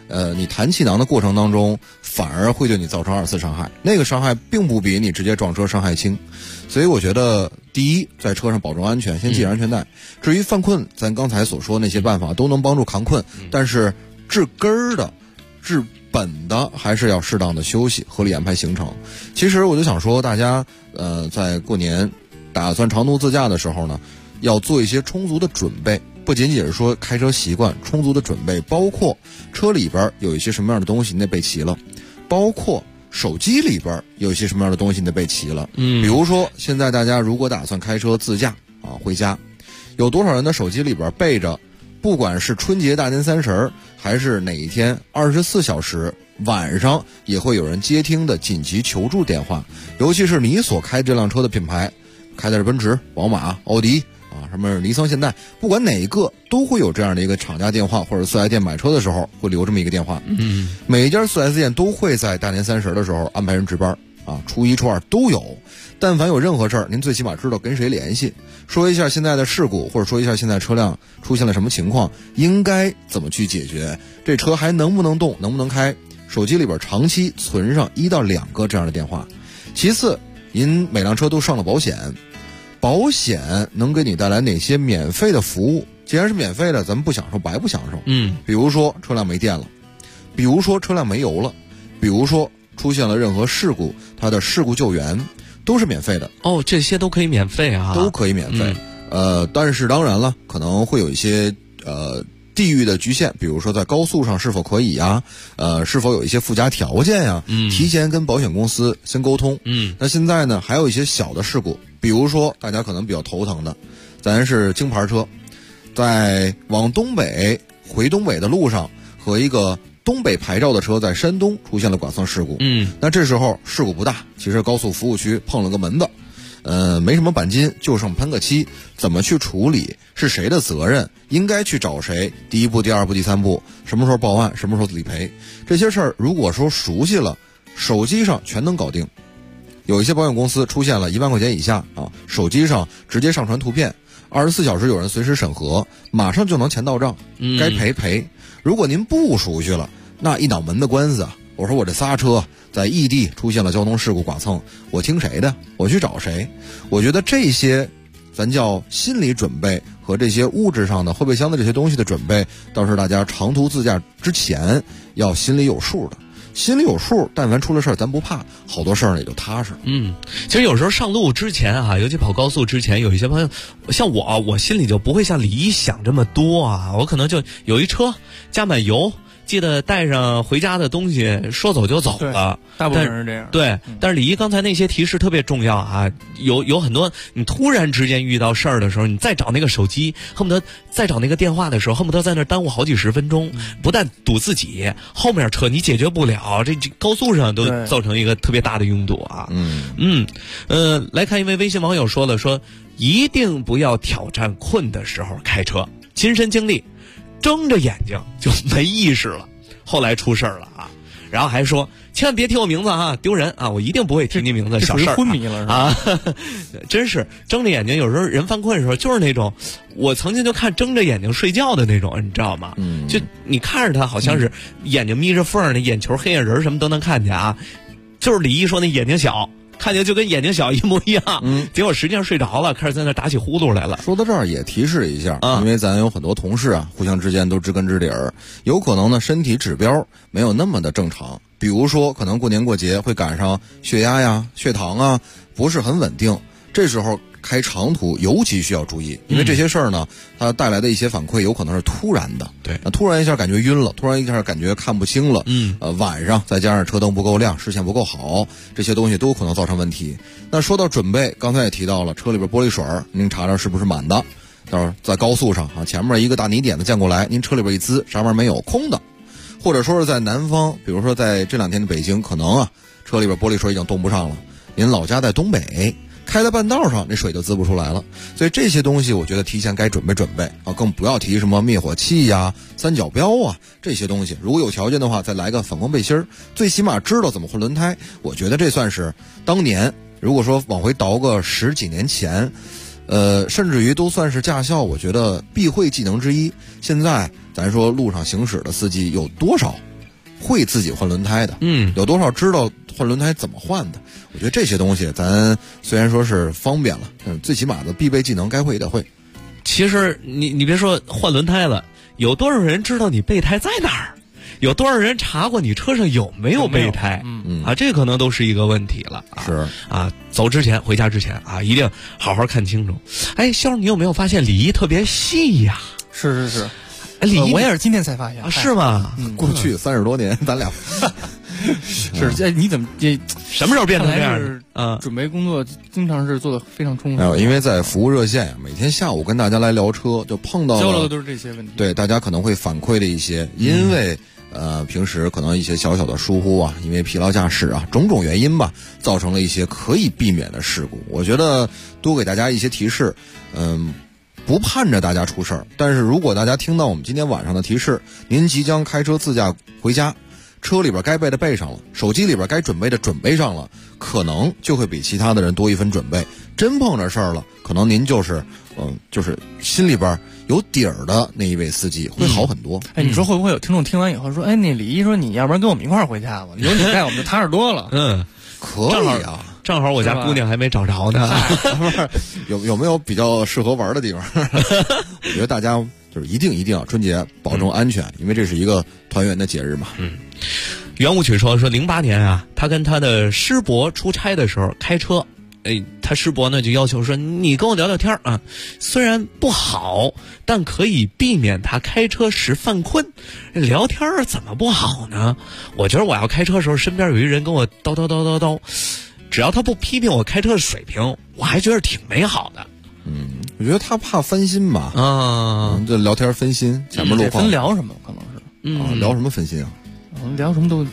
你弹气囊的过程当中，反而会对你造成2次伤害，那个伤害并不比你直接撞车伤害轻。所以我觉得，第一，在车上保证安全，先系安全带。至于犯困，咱刚才所说那些办法都能帮助扛困，但是治根儿的、治本的，还是要适当的休息，合理安排行程。其实我就想说，大家在过年打算长途自驾的时候呢，要做一些充足的准备。不仅仅是说开车习惯，充足的准备包括车里边有一些什么样的东西你得备齐了，包括手机里边有一些什么样的东西你得备齐了。比如说现在大家如果打算开车自驾回家，有多少人的手机里边备着，不管是春节大年30还是哪一天24小时晚上也会有人接听的紧急求助电话，尤其是你所开这辆车的品牌，开的是奔驰、宝马、奥迪什么尼桑、现代，不管哪一个都会有这样的一个厂家电话，或者4S店买车的时候会留这么一个电话。每一家4S店都会在大年30的时候安排人值班初1、初2都有。但凡有任何事儿，您最起码知道跟谁联系，说一下现在的事故，或者说一下现在车辆出现了什么情况，应该怎么去解决，这车还能不能动，能不能开，手机里边长期存上1到2个这样的电话。其次，您每辆车都上了保险，保险能给你带来哪些免费的服务？既然是免费的，咱们不享受白不享受。比如说车辆没电了，比如说车辆没油了，比如说出现了任何事故，它的事故救援都是免费的。 这些都可以免费啊， 都可以免费。但是当然了，可能会有一些地域的局限，比如说在高速上是否可以是否有一些附加条件提前跟保险公司先沟通。那现在呢，还有一些小的事故，比如说大家可能比较头疼的，咱是京牌车，在往东北回东北的路上，和一个东北牌照的车在山东出现了剐蹭事故。那这时候事故不大，其实高速服务区碰了个门子，没什么钣金，就剩喷个漆，怎么去处理，是谁的责任，应该去找谁，第1步、第2步、第3步，什么时候报案，什么时候理赔，这些事儿如果说熟悉了，手机上全能搞定。有一些保险公司出现了1万块钱以下手机上直接上传图片，24小时有人随时审核，马上就能钱到账，该赔赔。如果您不熟悉了，那一脑门的官司我说我这仨车在异地出现了交通事故剐蹭，我听谁的？我去找谁？我觉得这些咱叫心理准备和这些物质上的后备箱的这些东西的准备，倒是大家长途自驾之前要心里有数的。心里有数，但凡出了事儿咱不怕，好多事儿也就踏实。 其实有时候上路之前尤其跑高速之前，有一些朋友像我心里就不会像李一想这么多我可能就有一车加满油，记得带上回家的东西，说走就走了。 大部分人是这样。 对，但是李一刚才那些提示特别重要有很多你突然之间遇到事儿的时候，你再找那个手机，恨不得再找那个电话的时候，恨不得在那耽误好几十分钟，不但堵自己，后面车你解决不了，这高速上都造成一个特别大的拥堵来看一位微信网友说了，说一定不要挑战困的时候开车，亲身经历，睁着眼睛就没意识了，后来出事儿了然后还说千万别提我名字丢人我一定不会提你名字，小事儿昏迷了是吧真是睁着眼睛，有时候人犯困的时候就是那种，我曾经就看睁着眼睛睡觉的那种，你知道吗？就你看着他好像是眼睛眯着缝，那眼球黑眼仁什么都能看见就是李一说那眼睛小，看见就跟眼睛小一模一样，结果实际上睡着了，开始在那打起呼噜来了。 说到这儿也提示一下因为咱有很多同事互相之间都知根知底儿，有可能呢身体指标没有那么的正常，比如说可能过年过节会赶上血压血糖不是很稳定，这时候开长途尤其需要注意，因为这些事儿呢它带来的一些反馈有可能是突然的。 对， 突然一下感觉晕了，突然一下感觉看不清了，晚上再加上车灯不够亮，视线不够好，这些东西都可能造成问题。那说到准备，刚才也提到了，车里边玻璃水您查查是不是满的，到时候在高速上前面一个大泥点子溅过来，您车里边一滋啥玩意儿没有，空的。或者说是在南方，比如说在这2天的北京，可能车里边玻璃水已经动不上了，您老家在东北，开在半道上，那水就滋不出来了。所以这些东西我觉得提前该准备准备更不要提什么灭火器三角标这些东西。如果有条件的话，再来个反光背心，最起码知道怎么换轮胎。我觉得这算是当年，如果说往回倒个10几年前，甚至于都算是驾校我觉得必会技能之一。现在咱说路上行驶的司机有多少会自己换轮胎的？有多少知道换轮胎怎么换的？我觉得这些东西咱虽然说是方便了，但是最起码的必备技能该会也得会。 其实你别说换轮胎了，有多少人知道你备胎在哪儿？有多少人查过你车上有没有备胎？这可能都是一个问题了。 是啊，走之前回家之前啊，一定好好看清楚。哎，肖儿，你有没有发现李毅特别细呀？ 是。 李毅， 我也是今天才发现。 是吗？ 过去30多年，咱俩是你怎么什么时候变成这样的？ 准备工作经常是做的非常充分。 因为在服务热线呀，每天下午跟大家来聊车，就碰到交流的都是这些问题。 对，大家可能会反馈的一些，因为平时可能一些小小的疏忽啊，因为疲劳驾驶啊，种种原因吧，造成了一些可以避免的事故。我觉得多给大家一些提示，不盼着大家出事儿，但是如果大家听到我们今天晚上的提示，您即将开车自驾回家，车里边该备的备上了，手机里边该准备的准备上了，可能就会比其他的人多一分准备。真碰着事儿了，可能您就是心里边有底儿的那一位司机会好很多。 你说会不会有听众听完以后说，那李毅说你要不然跟我们一块儿回家吧，有你带我们就踏实多了。 可以啊， 正好我家姑娘还没找着呢。 有没有比较适合玩的地方？我觉得大家就是一定要春节保证安全，因为这是一个团圆的节日嘛。 圆舞曲说08年啊，他跟他的师伯出差的时候开车，他师伯呢就要求说，你跟我聊聊天啊，虽然不好，但可以避免他开车时犯困。聊天怎么不好呢？我觉得我要开车的时候，身边有一人跟我叨，只要他不批评我开车的水平，我还觉得挺美好的。 我觉得他怕分心吧。这聊天分心，前面路况分聊什么可能是聊什么分心啊？ 聊什么都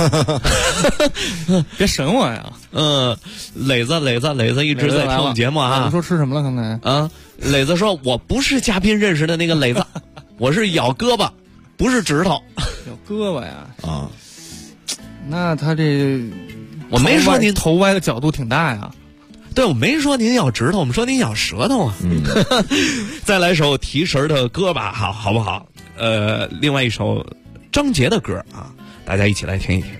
别审我呀。 磊子一直在听我们节目啊。 你说吃什么了刚才啊？磊子说，我不是嘉宾认识的那个磊子，我是咬胳膊，不是指头。 咬胳膊呀？那他这我没说您头歪的角度挺大呀。 对，我没说您咬指头，我们说您咬舌头啊。再来首提神的歌吧，好不好？另外一首张杰的歌啊，大家一起来听一听。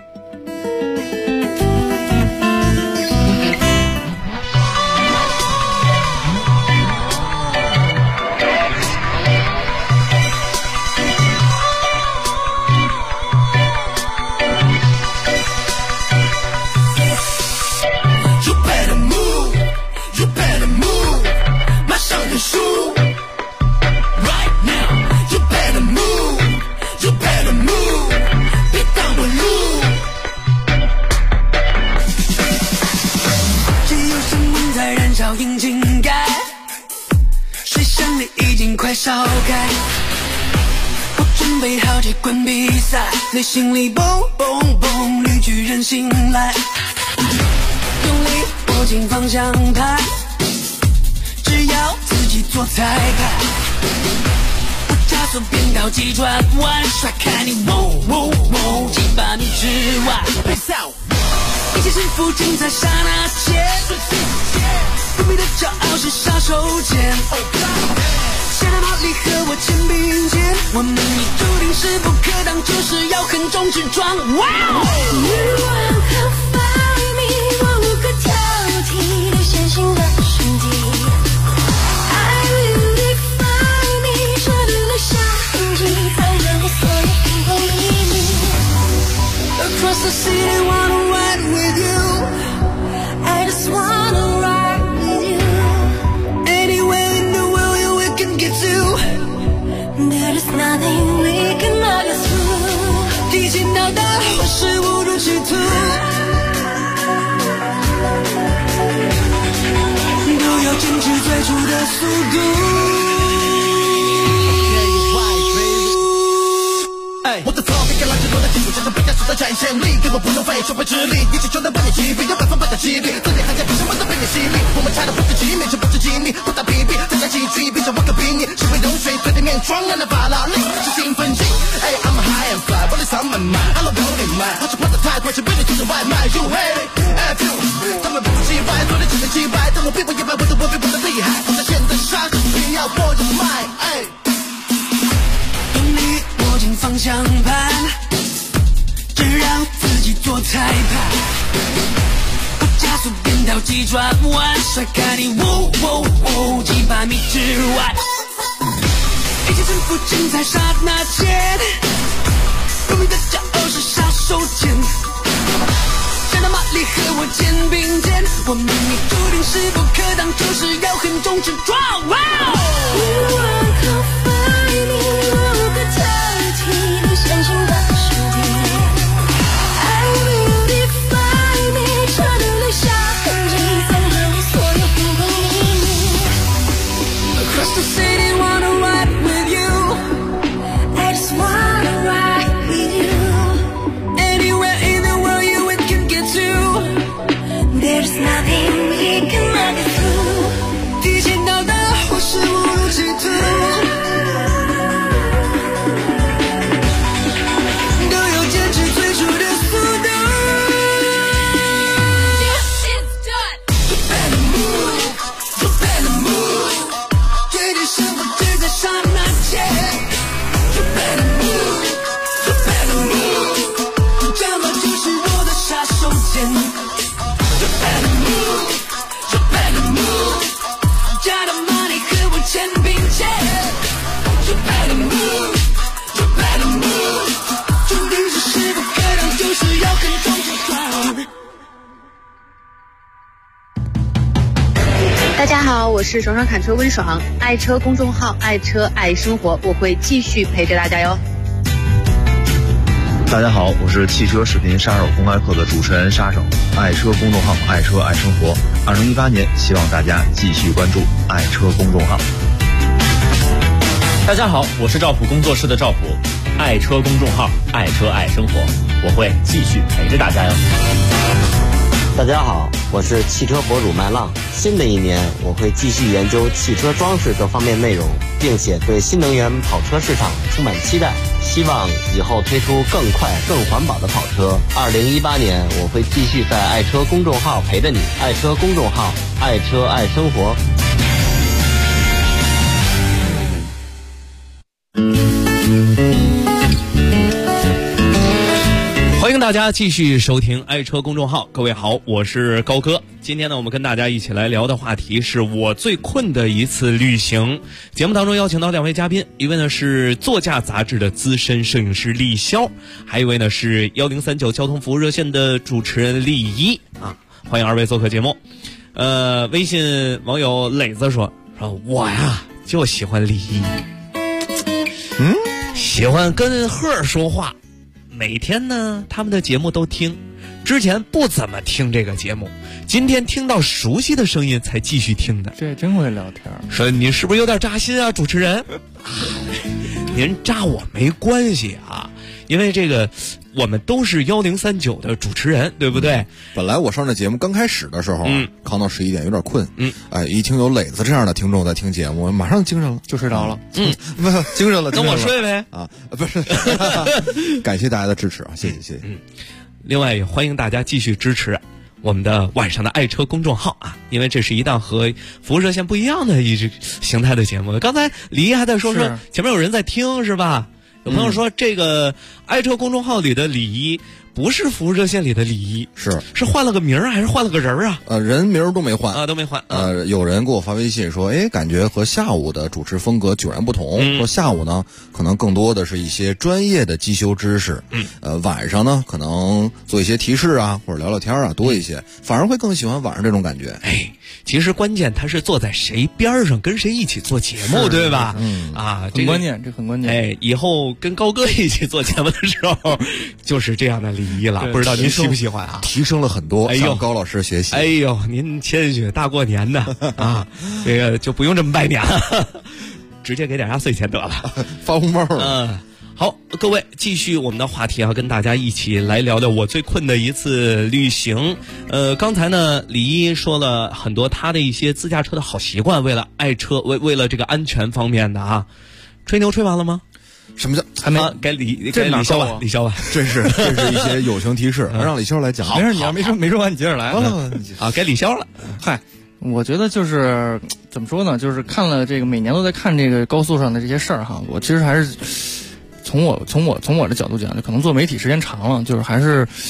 引擎盖，水箱里已经快烧开。我准备好这关比赛，内心里蹦蹦蹦，绿巨人醒来。用力握紧方向盘，只要自己做裁判。我加速变道急转弯，甩开你击把你之外。一切幸福尽在刹那间，不灭的骄傲是杀手锏。谁的马力和我肩并肩，我们已注定势不可挡，就是要横冲直撞。哇！欲望可发明，我无可挑剔的线性的瞬间。I will define me， 设定了下痕迹，在任何所有风光里。Across the city, wanna ride with you. I just wanna ride with you. Anywhere in the world we can get to. There is nothing we cannot get through. 提心吊胆，或是误入歧途。都要坚持最初的速度。我的错，别给垃圾多的基础，加上不加速的展现力，给我不用费手背之力，一起就能把你击毙，有100%的激励，自己还在不是我的被你吸引，我们差的不是几米，却不是几米，不打比比，再加几句，比上我可比你，是会流水对对面装烂的法拉利，是兴奋剂。I'm high and fly， 我的上门买 ，I love rolling man， 我是跑得太快，是被你就是外卖 ，You hate it，F you， 他们不是击败，做的只能击败，但我并不意外，我的我比我的厉害，我在线的杀，你要握着麦，用力握紧方向盘， 彩排，我加速变道急转弯，甩开你几百米之外，一切征服精彩刹那间，革命的骄傲是杀手锏，战斗马力和我肩并肩，我命运注定势不可挡，就是要横冲直撞。无可非你，无可代替你深情的手笔。I will define 你，彻底留下痕迹，残留所有不公秘密。Across the city, wanna ride with you. I just wanna ride with you. Anywhere in the world you can get to. There's nothing we cannot get through. 提前到达或是误入歧途，都有坚持最初的速度。You better move, you better move， 决定生活只在刹那间。You better move, you better move， 战斗就是我的杀手锏。You better move, you better move， 加的 money 和我肩并肩。You better move, you better move， 注定是势不可挡，就是要横冲直撞。 大家好，我是爽爽砍车温爽，爱车公众号爱车爱生活，我会继续陪着大家哟。 大家好，我是汽车视频杀手公开课的主持人杀手，爱车公众号爱车爱生活。2018年，希望大家继续关注爱车公众号。 大家好，我是赵普工作室的赵普，爱车公众号爱车爱生活，我会继续陪着大家哟。 大家好，我是汽车博主麦浪。新的一年，我会继续研究汽车装饰这方面内容，并且对新能源跑车市场充满期待。希望以后推出更快、更环保的跑车。2018年，我会继续在爱车公众号陪着你。爱车公众号，爱车爱生活。 欢迎大家继续收听爱车公众号，各位好，我是高哥。今天呢，我们跟大家一起来聊的话题是我最困的一次旅行。节目当中邀请到两位嘉宾，一位呢是座驾杂志的资深摄影师李潇，还有一位呢是1039交通服务热线的主持人李一啊，欢迎二位做客节目。微信网友磊子说我呀就喜欢李一，喜欢跟赫儿说话。每天呢他们的节目都听，之前不怎么听这个节目，今天听到熟悉的声音才继续听的。 这真会聊天。 说你是不是有点扎心啊，主持人？您扎我没关系啊，因为这个我们都是1039的主持人，对不对？ 本来我上这节目刚开始的时候扛到11点有点困，一听有磊子这样的听众在听节目，马上精神了， 就睡着了。 精神了， 跟我睡呗啊，不是。感谢大家的支持啊，谢谢。 另外也欢迎大家继续支持我们的晚上的爱车公众号啊，因为这是一档和服务热线不一样的一种形态的节目。刚才李一还在说前面有人在听是吧？有朋友说这个爱车公众号里的李一不是服务热线里的李一，是换了个名儿还是换了个人啊？ 人名儿都没换啊，都没换。 有人给我发微信说，感觉和下午的主持风格迥然不同。说下午呢，可能更多的是一些专业的机修知识，晚上呢，可能做一些提示啊，或者聊聊天啊，多一些，反而会更喜欢晚上这种感觉。 其实关键他是坐在谁边上，跟谁一起做节目，对吧？ 很关键，这很关键。 以后跟高哥一起做节目的时候，就是这样的礼仪了。不知道您喜不喜欢啊？ 提升了很多，向高老师学习。 您谦虚，大过年的啊，这个就不用这么拜年了，直接给点压岁钱得了， 发红包了。 好，各位继续我们的话题啊，跟大家一起来聊聊我最困的一次旅行。刚才呢，李一说了很多他的一些自驾车的好习惯，为了爱车，为了这个安全方面的啊。吹牛吹完了吗？ 什么叫还没？该李潇吧，李潇吧。 这是一些友情提示，让李潇来讲。 没事，你要没说完，你接着来。 该李潇了。 嗨，我觉得就是怎么说呢？就是看了这个每年都在看这个高速上的这些事儿哈，我其实还是从我的角度讲，就可能做媒体时间长了，就是还是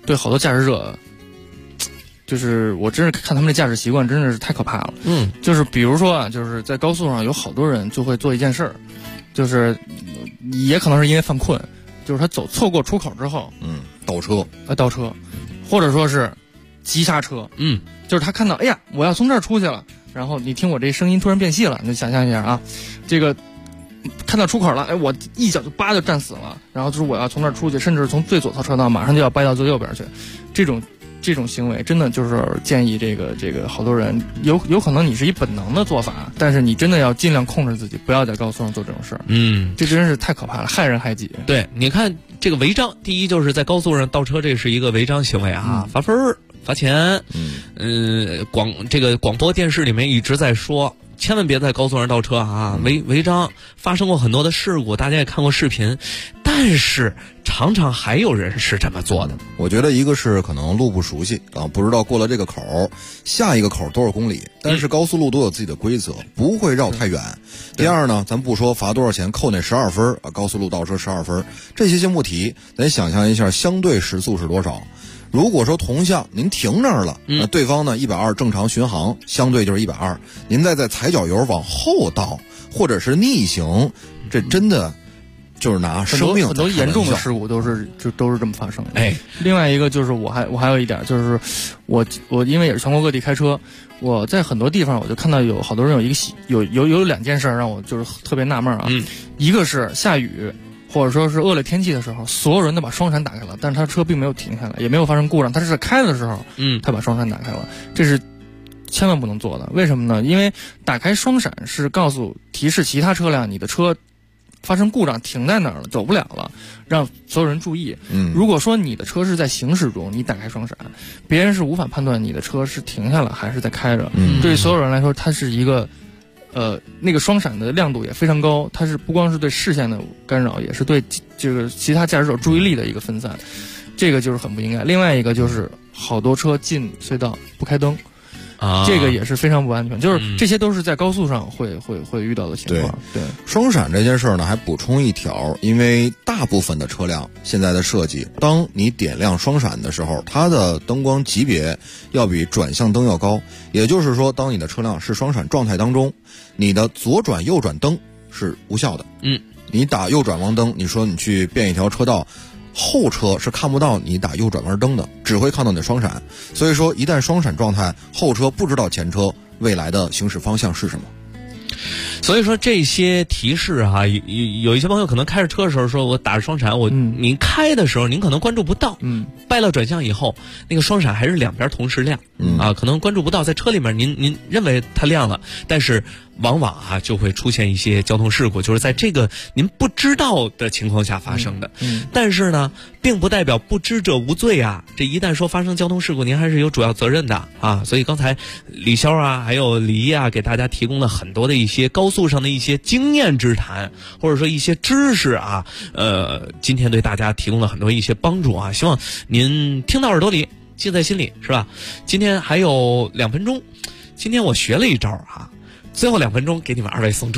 对好多驾驶者，就是我真是看他们的驾驶习惯真的是太可怕了。就是比如说啊，就是在高速上有好多人就会做一件事儿，就是也可能是因为犯困，就是他错过出口之后， 倒车， 倒车，或者说是急刹车，就是他看到，哎呀，我要从这儿出去了，然后你听我这声音突然变细了，你就想象一下啊，这个看到出口了，哎，我一脚就就站死了，然后就是我要从那儿出去，甚至从最左侧车道马上就要掰到最右边去，这种行为真的就是建议这个好多人有可能你是一本能的做法，但是你真的要尽量控制自己，不要在高速上做这种事儿。这真是太可怕了，害人害己。 对，你看这个违章，第一就是在高速上倒车，这是一个违章行为啊，罚分儿、罚钱。广播电视里面一直在说，千万别在高速上倒车啊！违章发生过很多的事故，大家也看过视频，但是常常还有人是这么做的。 我觉得一个是可能路不熟悉啊，不知道过了这个口，下一个口多少公里，但是高速路都有自己的规则，不会绕太远。第二呢，咱不说罚多少钱，扣那12分啊，高速路倒车12分，这些先不提，咱想象一下相对时速是多少。如果说同向您停那儿了，那对方呢120正常巡航，相对就是120，您再踩脚油往后倒，或者是逆行，这真的就是拿生命很多严重的事故都是这么发生的。另外一个就是我还有一点就是我因为也是全国各地开车，我在很多地方我就看到有好多人有两件事让我就是特别纳闷啊。一个是下雨或者说是恶劣天气的时候，所有人都把双闪打开了，但是他车并没有停下来，也没有发生故障，他是在开的时候，他把双闪打开了，这是千万不能做的。为什么呢？因为打开双闪是提示其他车辆你的车发生故障停在那儿了，走不了了，让所有人注意。如果说你的车是在行驶中，你打开双闪，别人是无法判断你的车是停下了还是在开着。对于所有人来说，它是一个那个双闪的亮度也非常高，它是不光是对视线的干扰，也是对这个其他驾驶者注意力的一个分散，这个就是很不应该。另外一个就是好多车进隧道不开灯。这个也是非常不安全，就是这些都是在高速上会遇到的情况。对， 双闪这件事呢，还补充一条，因为大部分的车辆现在的设计，当你点亮双闪的时候，它的灯光级别要比转向灯要高，也就是说，当你的车辆是双闪状态当中，你的左转右转灯是无效的。你打右转弯灯，你说你去变一条车道，后车是看不到你打右转弯灯的，只会看到你的双闪。所以说一旦双闪状态，后车不知道前车未来的行驶方向是什么。 所以说这些提示啊，有一些朋友可能开着车的时候说我打着双闪，您开的时候您可能关注不到，掰了转向以后那个双闪还是两边同时亮，可能关注不到，在车里面您认为它亮了，但是往往啊就会出现一些交通事故，就是在这个您不知道的情况下发生的。但是呢，并不代表不知者无罪啊，这一旦说发生交通事故，您还是有主要责任的啊。所以刚才李潇啊还有李一啊给大家提供了很多的一些高速上的一些经验之谈，或者说一些知识啊，今天对大家提供了很多一些帮助啊，希望您听到耳朵里记在心里，是吧？今天还有2分钟，今天我学了一招啊，最后2分钟给你们2位送出